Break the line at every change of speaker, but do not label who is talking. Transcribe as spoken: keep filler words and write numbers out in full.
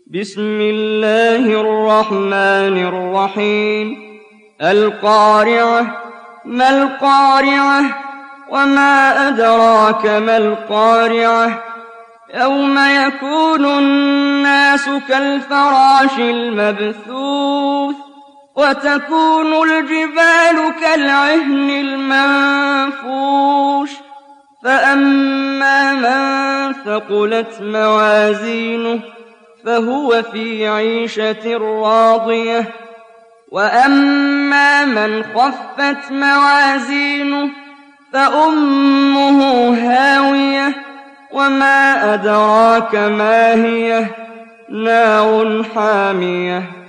بسم الله الرحمن الرحيم القارعة ما القارعة وما أدراك ما القارعة يوم يكون الناس كالفراش المبثوث وتكون الجبال كالعهن المنفوش فأما من ثقلت موازينه فهو في عيشة راضية وأما من خفت موازينه فأمه هاوية وما أدراك ما هي نار حامية